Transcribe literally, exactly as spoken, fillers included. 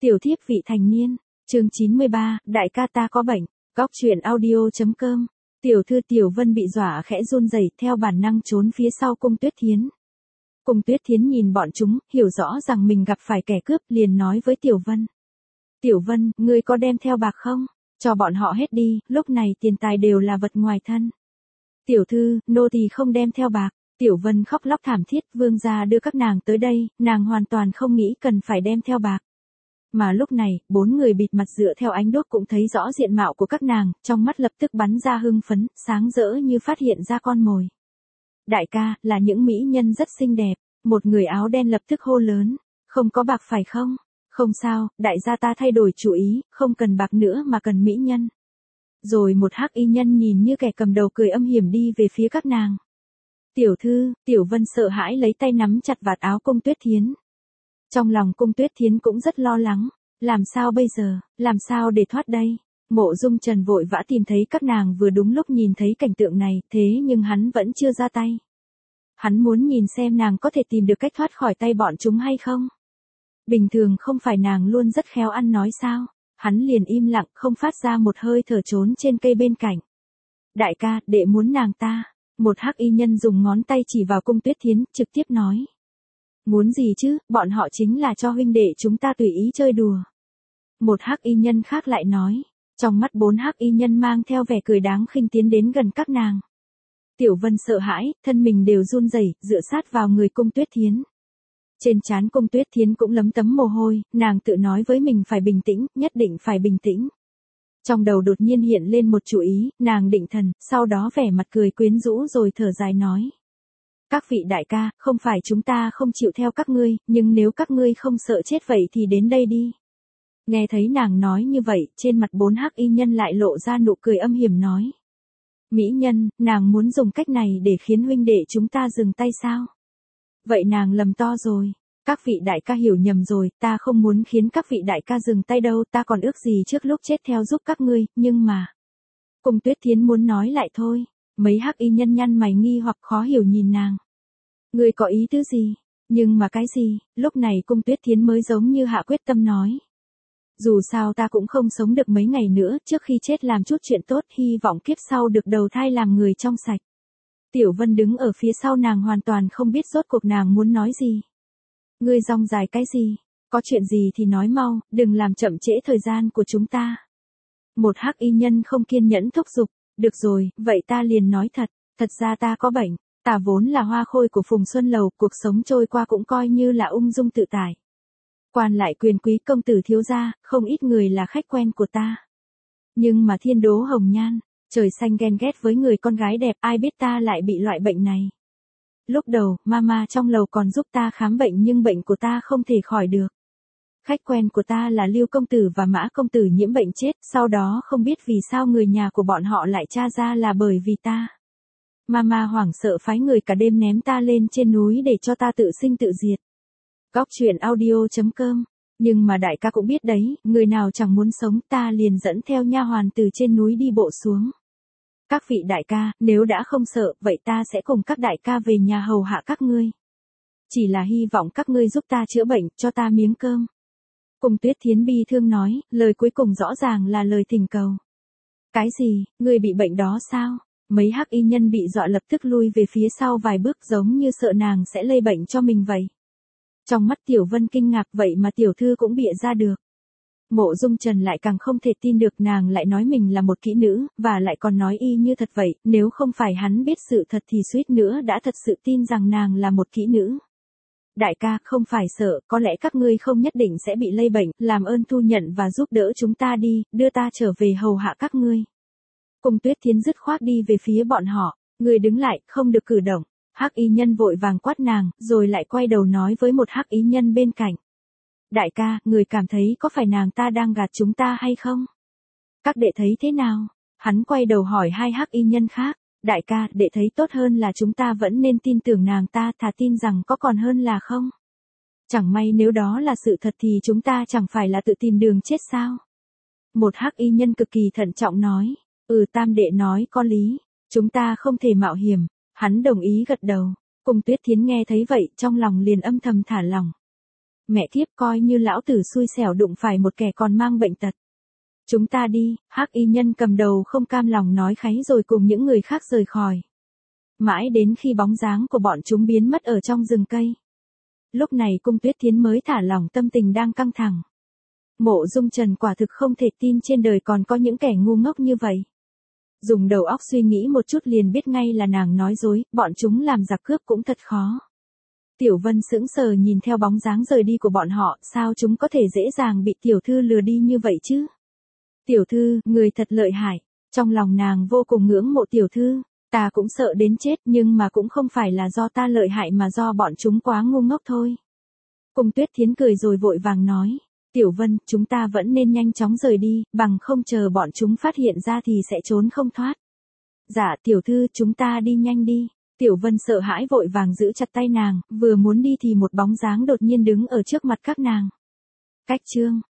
Tiểu thiếp vị thành niên, chương chín mươi ba, đại ca ta có bệnh, góc truyện audio.com. Tiểu thư Tiểu Vân bị dọa khẽ run rẩy, theo bản năng trốn phía sau Cung Tuyết Thiến. Cung Tuyết Thiến nhìn bọn chúng, hiểu rõ rằng mình gặp phải kẻ cướp, liền nói với Tiểu Vân. Tiểu Vân, ngươi có đem theo bạc không? Cho bọn họ hết đi, lúc này tiền tài đều là vật ngoài thân. Tiểu thư, nô tỳ không đem theo bạc. Tiểu Vân khóc lóc thảm thiết, vương gia đưa các nàng tới đây, nàng hoàn toàn không nghĩ cần phải đem theo bạc. Mà lúc này, bốn người bịt mặt dựa theo ánh đuốc cũng thấy rõ diện mạo của các nàng, trong mắt lập tức bắn ra hưng phấn, sáng rỡ như phát hiện ra con mồi. Đại ca, là những mỹ nhân rất xinh đẹp, một người áo đen lập tức hô lớn, không có bạc phải không? Không sao, đại gia ta thay đổi chủ ý, không cần bạc nữa mà cần mỹ nhân. Rồi một hắc y nhân nhìn như kẻ cầm đầu cười âm hiểm đi về phía các nàng. Tiểu thư, Tiểu Vân sợ hãi lấy tay nắm chặt vạt áo Cung Tuyết Thiến. Trong lòng Cung Tuyết Thiến cũng rất lo lắng, làm sao bây giờ, làm sao để thoát đây? Mộ Dung Trần vội vã tìm thấy các nàng vừa đúng lúc nhìn thấy cảnh tượng này, thế nhưng hắn vẫn chưa ra tay. Hắn muốn nhìn xem nàng có thể tìm được cách thoát khỏi tay bọn chúng hay không. Bình thường không phải nàng luôn rất khéo ăn nói sao? Hắn liền im lặng không phát ra một hơi thở trốn trên cây bên cạnh. Đại ca, đệ muốn nàng ta. Một hắc y nhân dùng ngón tay chỉ vào Cung Tuyết Thiến, trực tiếp nói. Muốn gì chứ, bọn họ chính là cho huynh đệ chúng ta tùy ý chơi đùa. Một hắc y nhân khác lại nói, trong mắt bốn hắc y nhân mang theo vẻ cười đáng khinh tiến đến gần các nàng. Tiểu Vân sợ hãi, thân mình đều run rẩy, dựa sát vào người Cung Tuyết Thiến. Trên trán Cung Tuyết Thiến cũng lấm tấm mồ hôi, nàng tự nói với mình phải bình tĩnh, nhất định phải bình tĩnh. Trong đầu đột nhiên hiện lên một chủ ý, nàng định thần, sau đó vẻ mặt cười quyến rũ rồi thở dài nói. Các vị đại ca, không phải chúng ta không chịu theo các ngươi, nhưng nếu các ngươi không sợ chết vậy thì đến đây đi. Nghe thấy nàng nói như vậy, trên mặt bốn hắc y nhân lại lộ ra nụ cười âm hiểm nói. Mỹ nhân, nàng muốn dùng cách này để khiến huynh đệ chúng ta dừng tay sao? Vậy nàng lầm to rồi. Các vị đại ca hiểu nhầm rồi, ta không muốn khiến các vị đại ca dừng tay đâu, ta còn ước gì trước lúc chết theo giúp các ngươi, nhưng mà. Cung Tuyết Thiến muốn nói lại thôi, mấy hắc y nhân nhăn mày nghi hoặc khó hiểu nhìn nàng. Ngươi có ý tứ gì? Nhưng mà cái gì? Lúc này Cung Tuyết Thiến mới giống như hạ quyết tâm nói. Dù sao ta cũng không sống được mấy ngày nữa, trước khi chết làm chút chuyện tốt, hy vọng kiếp sau được đầu thai làm người trong sạch. Tiểu Vân đứng ở phía sau nàng hoàn toàn không biết rốt cuộc nàng muốn nói gì. Ngươi rong dài cái gì? Có chuyện gì thì nói mau, đừng làm chậm trễ thời gian của chúng ta. Một hắc y nhân không kiên nhẫn thúc giục, được rồi, vậy ta liền nói thật, thật ra ta có bệnh, ta vốn là hoa khôi của Phùng Xuân Lầu, cuộc sống trôi qua cũng coi như là ung dung tự tại. Quan lại quyền quý công tử thiếu gia, không ít người là khách quen của ta. Nhưng mà thiên đố hồng nhan, trời xanh ghen ghét với người con gái đẹp, ai biết ta lại bị loại bệnh này. Lúc đầu, mama trong lầu còn giúp ta khám bệnh nhưng bệnh của ta không thể khỏi được. Khách quen của ta là Lưu công tử và Mã công tử nhiễm bệnh chết, sau đó không biết vì sao người nhà của bọn họ lại tra ra là bởi vì ta. Mama hoảng sợ phái người cả đêm ném ta lên trên núi để cho ta tự sinh tự diệt. Góc truyện audio.com. Nhưng mà đại ca cũng biết đấy, người nào chẳng muốn sống, ta liền dẫn theo nha hoàn từ trên núi đi bộ xuống. Các vị đại ca, nếu đã không sợ, vậy ta sẽ cùng các đại ca về nhà hầu hạ các ngươi. Chỉ là hy vọng các ngươi giúp ta chữa bệnh, cho ta miếng cơm. Cung Tuyết Thiến bi thương nói, lời cuối cùng rõ ràng là lời thỉnh cầu. Cái gì, ngươi bị bệnh đó sao? Mấy hắc y nhân bị dọa lập tức lui về phía sau vài bước giống như sợ nàng sẽ lây bệnh cho mình vậy. Trong mắt Tiểu Vân kinh ngạc vậy mà tiểu thư cũng bịa ra được. Mộ Dung Trần lại càng không thể tin được nàng lại nói mình là một kỹ nữ, và lại còn nói y như thật vậy, nếu không phải hắn biết sự thật thì suýt nữa đã thật sự tin rằng nàng là một kỹ nữ. Đại ca, không phải sợ, có lẽ các ngươi không nhất định sẽ bị lây bệnh, làm ơn thu nhận và giúp đỡ chúng ta đi, đưa ta trở về hầu hạ các ngươi. Cung Tuyết Thiến dứt khoát đi về phía bọn họ, người đứng lại, không được cử động. Hắc y nhân vội vàng quát nàng, rồi lại quay đầu nói với một hắc y nhân bên cạnh. Đại ca, người cảm thấy có phải nàng ta đang gạt chúng ta hay không? Các đệ thấy thế nào? Hắn quay đầu hỏi hai hắc y nhân khác. Đại ca, đệ thấy tốt hơn là chúng ta vẫn nên tin tưởng nàng ta, thà tin rằng có còn hơn là không. Chẳng may nếu đó là sự thật thì chúng ta chẳng phải là tự tìm đường chết sao? Một hắc y nhân cực kỳ thận trọng nói. Ừ, tam đệ nói có lý. Chúng ta không thể mạo hiểm. Hắn đồng ý gật đầu. Cung Tuyết Thiến nghe thấy vậy, trong lòng liền âm thầm thả lỏng. Mẹ thiếp coi như lão tử xui xẻo đụng phải một kẻ còn mang bệnh tật. Chúng ta đi, hắc y nhân cầm đầu không cam lòng nói kháy rồi cùng những người khác rời khỏi. Mãi đến khi bóng dáng của bọn chúng biến mất ở trong rừng cây. Lúc này Cung Tuyết Thiến mới thả lỏng tâm tình đang căng thẳng. Mộ Dung Trần quả thực không thể tin trên đời còn có những kẻ ngu ngốc như vậy. Dùng đầu óc suy nghĩ một chút liền biết ngay là nàng nói dối, bọn chúng làm giặc cướp cũng thật khó. Tiểu Vân sững sờ nhìn theo bóng dáng rời đi của bọn họ, sao chúng có thể dễ dàng bị tiểu thư lừa đi như vậy chứ? Tiểu thư, người thật lợi hại. Trong lòng nàng vô cùng ngưỡng mộ tiểu thư, ta cũng sợ đến chết nhưng mà cũng không phải là do ta lợi hại mà do bọn chúng quá ngu ngốc thôi. Cung Tuyết Thiến cười rồi vội vàng nói, Tiểu Vân, chúng ta vẫn nên nhanh chóng rời đi, bằng không chờ bọn chúng phát hiện ra thì sẽ trốn không thoát. Dạ tiểu thư, chúng ta đi nhanh đi. Tiểu Vân sợ hãi vội vàng giữ chặt tay nàng, vừa muốn đi thì một bóng dáng đột nhiên đứng ở trước mặt các nàng. Cách chương